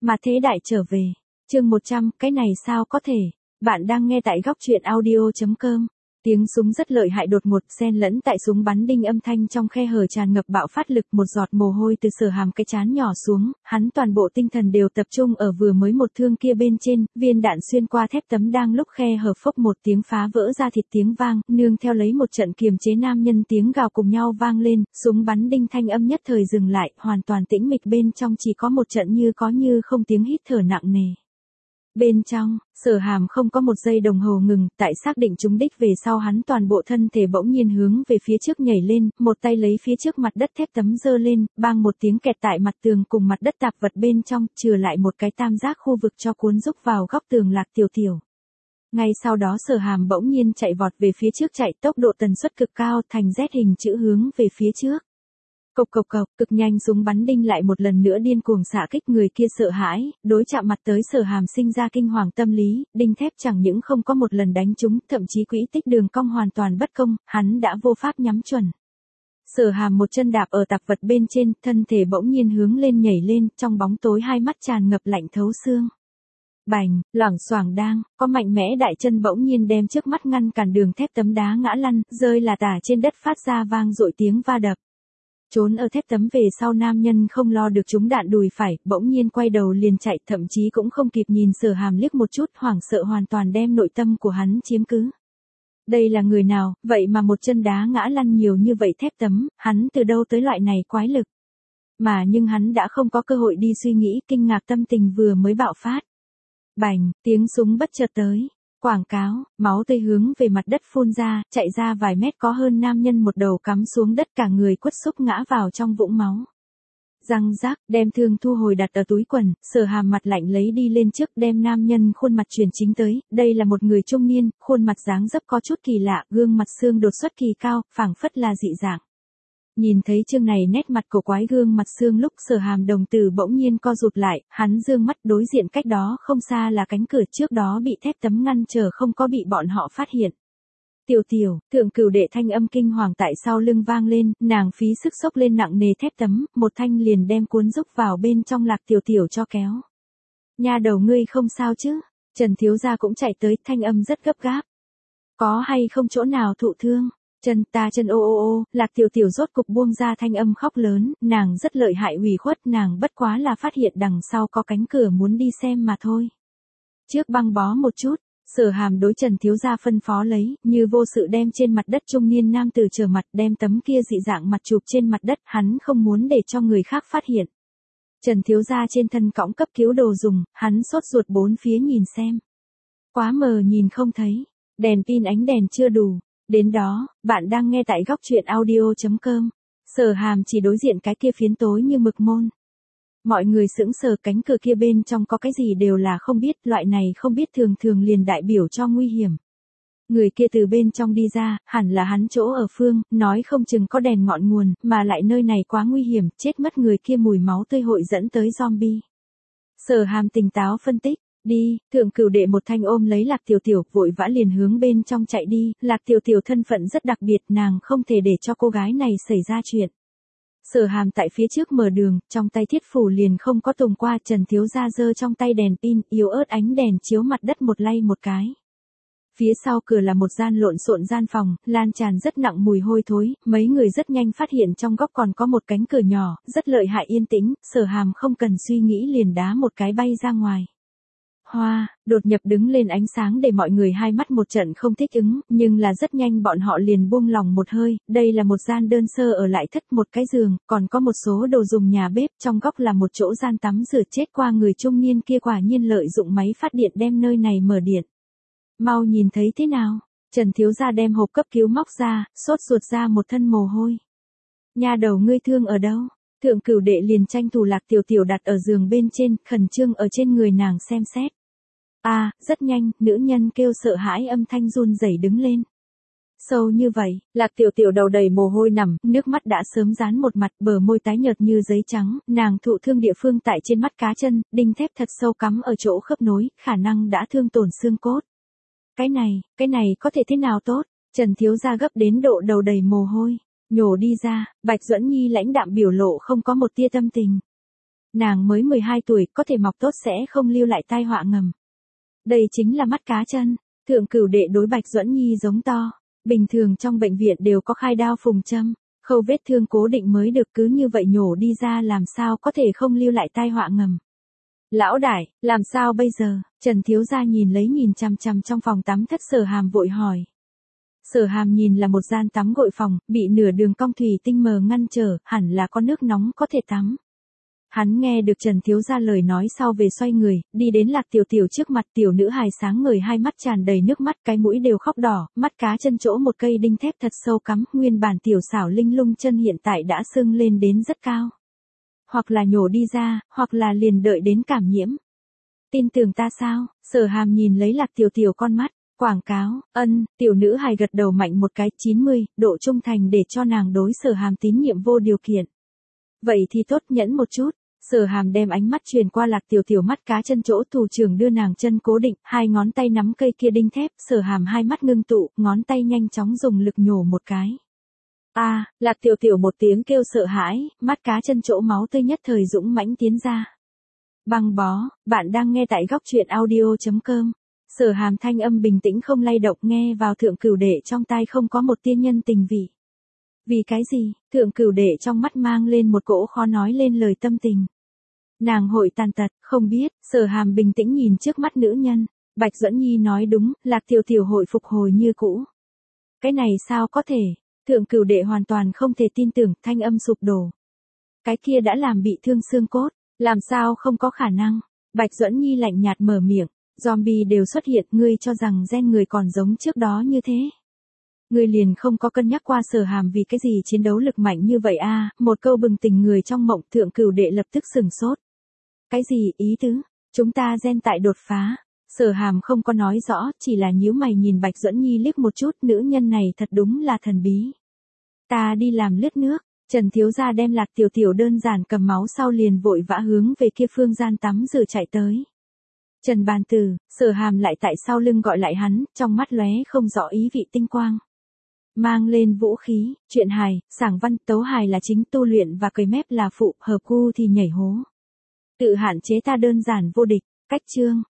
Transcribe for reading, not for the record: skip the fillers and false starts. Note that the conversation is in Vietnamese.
Mà thế đại trở về. Chương 100, cái này sao có thể? Bạn đang nghe tại góc truyện audio.com. Tiếng súng rất lợi hại đột ngột xen lẫn tại súng bắn đinh âm thanh trong khe hở tràn ngập bạo phát lực, một giọt mồ hôi từ Sở Hàm cái trán nhỏ xuống, hắn toàn bộ tinh thần đều tập trung ở vừa mới một thương kia bên trên, viên đạn xuyên qua thép tấm đang lúc khe hở phốc một tiếng phá vỡ ra thịt tiếng vang, nương theo lấy một trận kiềm chế nam nhân tiếng gào cùng nhau vang lên, súng bắn đinh thanh âm nhất thời dừng lại, hoàn toàn tĩnh mịch bên trong chỉ có một trận như có như không tiếng hít thở nặng nề. Bên trong, Sở Hàm không có một giây đồng hồ ngừng, tại xác định trúng đích về sau hắn toàn bộ thân thể bỗng nhiên hướng về phía trước nhảy lên, một tay lấy phía trước mặt đất thép tấm giơ lên, bang một tiếng kẹt tại mặt tường cùng mặt đất tạp vật bên trong, trừ lại một cái tam giác khu vực cho cuốn rúc vào góc tường Lạc Tiểu Tiểu. Ngay sau đó Sở Hàm bỗng nhiên chạy vọt về phía trước, chạy tốc độ tần suất cực cao, thành Z hình chữ hướng về phía trước. Cộc cộc cộc, cực nhanh súng bắn đinh lại một lần nữa điên cuồng xạ kích, người kia sợ hãi, đối chạm mặt tới Sở Hàm sinh ra kinh hoàng tâm lý, đinh thép chẳng những không có một lần đánh trúng, thậm chí quỹ tích đường cong hoàn toàn bất công, hắn đã vô pháp nhắm chuẩn. Sở Hàm một chân đạp ở tạp vật bên trên, thân thể bỗng nhiên hướng lên nhảy lên, trong bóng tối hai mắt tràn ngập lạnh thấu xương. Bành, loảng xoảng đang, có mạnh mẽ đại chân bỗng nhiên đem trước mắt ngăn cản đường thép tấm đá ngã lăn, rơi là tả trên đất phát ra vang dội tiếng va đập. Trốn ở thép tấm về sau nam nhân không lo được trúng đạn đùi phải, bỗng nhiên quay đầu liền chạy, thậm chí cũng không kịp nhìn Sở Hàm liếc một chút, hoảng sợ hoàn toàn đem nội tâm của hắn chiếm cứ. Đây là người nào, vậy mà một chân đá ngã lăn nhiều như vậy thép tấm, hắn từ đâu tới loại này quái lực. Mà nhưng hắn đã không có cơ hội đi suy nghĩ, kinh ngạc tâm tình vừa mới bạo phát. Bành, tiếng súng bất chợt tới. Quảng cáo, máu tươi hướng về mặt đất phun ra, chạy ra vài mét có hơn nam nhân một đầu cắm xuống đất, cả người quất xúc ngã vào trong vũng máu. Răng rác, đem thương thu hồi đặt ở túi quần, Sở Hàm mặt lạnh lấy đi lên trước, đem nam nhân khuôn mặt chuyển chính tới, đây là một người trung niên, khuôn mặt dáng dấp có chút kỳ lạ, gương mặt xương đột xuất kỳ cao, phảng phất là dị dạng. Nhìn thấy chương này nét mặt cổ quái gương mặt xương lúc Sở Hàm đồng tử bỗng nhiên co rụt lại, hắn dương mắt đối diện cách đó không xa là cánh cửa trước đó bị thép tấm ngăn trở không có bị bọn họ phát hiện. Tiểu Tiểu, Thượng Cửu Đệ thanh âm kinh hoàng tại sau lưng vang lên, nàng phí sức xốc lên nặng nề thép tấm, một thanh liền đem cuốn rúc vào bên trong Lạc Tiểu Tiểu cho kéo. Nha đầu ngươi không sao chứ? Trần thiếu gia cũng chạy tới, thanh âm rất gấp gáp. Có hay không chỗ nào thụ thương? Chân ô ô ô, Lạc Tiểu Tiểu rốt cục buông ra thanh âm khóc lớn, nàng rất lợi hại ủy khuất, nàng bất quá là phát hiện đằng sau có cánh cửa muốn đi xem mà thôi. Trước băng bó một chút, Sở Hàm đối Trần thiếu gia phân phó lấy, như vô sự đem trên mặt đất trung niên nam tử trở mặt, đem tấm kia dị dạng mặt chụp trên mặt đất, hắn không muốn để cho người khác phát hiện. Trần thiếu gia trên thân cõng cấp cứu đồ dùng, hắn sốt ruột bốn phía nhìn xem. Quá mờ nhìn không thấy, đèn pin ánh đèn chưa đủ. Đến đó, bạn đang nghe tại góc truyện audio.com. Sở Hàm chỉ đối diện cái kia phiến tối như mực môn. Mọi người sững sờ, cánh cửa kia bên trong có cái gì đều là không biết, loại này không biết thường thường liền đại biểu cho nguy hiểm. Người kia từ bên trong đi ra, hẳn là hắn chỗ ở phương, nói không chừng có đèn ngọn nguồn, mà lại nơi này quá nguy hiểm, chết mất người kia mùi máu tươi hội dẫn tới zombie. Sở Hàm tỉnh táo phân tích. Đi, Thượng Cửu Đệ một thanh ôm lấy Lạc Tiểu Tiểu, vội vã liền hướng bên trong chạy đi, Lạc Tiểu Tiểu thân phận rất đặc biệt, nàng không thể để cho cô gái này xảy ra chuyện. Sở Hàm tại phía trước mở đường, trong tay thiết phủ liền không có tùng qua, Trần thiếu gia giơ trong tay đèn pin, yếu ớt ánh đèn chiếu mặt đất một lay một cái. Phía sau cửa là một gian lộn xộn gian phòng, lan tràn rất nặng mùi hôi thối, mấy người rất nhanh phát hiện trong góc còn có một cánh cửa nhỏ, rất lợi hại yên tĩnh, Sở Hàm không cần suy nghĩ liền đá một cái bay ra ngoài. Hoa, đột nhập đứng lên ánh sáng để mọi người hai mắt một trận không thích ứng, nhưng là rất nhanh bọn họ liền buông lòng một hơi, đây là một gian đơn sơ ở lại thất, một cái giường, còn có một số đồ dùng nhà bếp, trong góc là một chỗ gian tắm rửa, chết qua người trung niên kia quả nhiên lợi dụng máy phát điện đem nơi này mở điện. Mau nhìn thấy thế nào? Trần thiếu gia đem hộp cấp cứu móc ra, sốt ruột ra một thân mồ hôi. Nha đầu ngươi thương ở đâu? Thượng Cửu Đệ liền tranh thủ Lạc Tiểu Tiểu đặt ở giường bên trên, khẩn trương ở trên người nàng xem xét. Rất nhanh, nữ nhân kêu sợ hãi âm thanh run rẩy đứng lên. Sâu như vậy, Lạc Tiểu Tiểu đầu đầy mồ hôi nằm, nước mắt đã sớm dán một mặt, bờ môi tái nhợt như giấy trắng, nàng thụ thương địa phương tại trên mắt cá chân, đinh thép thật sâu cắm ở chỗ khớp nối, khả năng đã thương tổn xương cốt. Cái này có thể thế nào tốt? Trần thiếu gia gấp đến độ đầu đầy mồ hôi. Nhổ đi ra, Bạch Duẫn Nhi lãnh đạm biểu lộ không có một tia tâm tình. Nàng mới 12 tuổi, có thể mọc tốt sẽ không lưu lại tai họa ngầm. Đây chính là mắt cá chân. Thượng Cửu Đệ đối Bạch Duẫn Nhi giống to. Bình thường trong bệnh viện đều có khai đao phùng châm, khâu vết thương cố định mới được, cứ như vậy nhổ đi ra làm sao có thể không lưu lại tai họa ngầm. Lão đại, làm sao bây giờ? Trần thiếu gia nhìn chằm chằm trong phòng tắm thất Sở Hàm vội hỏi. Sở Hàm nhìn là một gian tắm gội phòng, bị nửa đường cong thủy tinh mờ ngăn trở, hẳn là có nước nóng có thể tắm. Hắn nghe được Trần thiếu gia lời nói sau về xoay người, đi đến Lạc Tiểu Tiểu trước mặt. Tiểu nữ hài sáng ngời, hai mắt tràn đầy nước mắt, cái mũi đều khóc đỏ, mắt cá chân chỗ một cây đinh thép thật sâu cắm, nguyên bản tiểu xảo linh lung chân hiện tại đã sưng lên đến rất cao. Hoặc là nhổ đi ra, hoặc là liền đợi đến cảm nhiễm. Tin tưởng ta sao? Sở Hàm nhìn lấy Lạc Tiểu Tiểu con mắt, quảng cáo, tiểu nữ hài gật đầu mạnh một cái, 90, độ trung thành để cho nàng đối Sở Hàm tín nhiệm vô điều kiện. Vậy thì tốt, nhẫn một chút. Sở Hàm đem ánh mắt truyền qua Lạc Tiểu Tiểu mắt cá chân chỗ thủ trưởng đưa nàng chân cố định, hai ngón tay nắm cây kia đinh thép. Sở Hàm hai mắt ngưng tụ, ngón tay nhanh chóng dùng lực nhổ một cái. Lạc Tiểu Tiểu một tiếng kêu sợ hãi, mắt cá chân chỗ máu tươi nhất thời dũng mãnh tiến ra. Băng bó, bạn đang nghe tại góc truyện audio.com. Sở Hàm thanh âm bình tĩnh không lay động, nghe vào Thượng Cửu Đệ trong tai không có một tia nhân tình vị. Vì cái gì? Thượng Cửu Đệ trong mắt mang lên một cỗ khó nói lên lời tâm tình. Nàng hội tàn tật, không biết. Sở Hàm bình tĩnh nhìn trước mắt nữ nhân. Bạch Duẫn Nhi nói đúng, Lạc Tiểu Tiểu hội phục hồi như cũ. Cái này sao có thể? Thượng Cửu Đệ hoàn toàn không thể tin tưởng, thanh âm sụp đổ. Cái kia đã làm bị thương xương cốt, làm sao không có khả năng? Bạch Duẫn Nhi lạnh nhạt mở miệng, zombie đều xuất hiện, ngươi cho rằng gen người còn giống trước đó như thế? Ngươi liền không có cân nhắc qua Sở Hàm vì cái gì chiến đấu lực mạnh như vậy a? Một câu bừng tỉnh người trong mộng. Thượng Cửu Đệ lập tức sừng sốt. Cái gì ý tứ? Chúng ta gen tại đột phá. Sở Hàm không có nói rõ, chỉ là nhíu mày nhìn Bạch Duẫn Nhi liếc một chút, nữ nhân này thật đúng là thần bí. Ta đi làm lướt nước. Trần thiếu gia đem Lạc Tiểu Tiểu đơn giản cầm máu sau liền vội vã hướng về kia phương gian tắm rửa chạy tới. Trần Bàn Tử, Sở Hàm lại tại sau lưng gọi lại hắn, trong mắt lóe không rõ ý vị tinh quang. Mang lên vũ khí, truyện hài, sảng văn, tấu hài là chính, tu luyện và cười mép là phụ, hợp cu thì nhảy hố. Tự hạn chế ta đơn giản vô địch. Cách chương.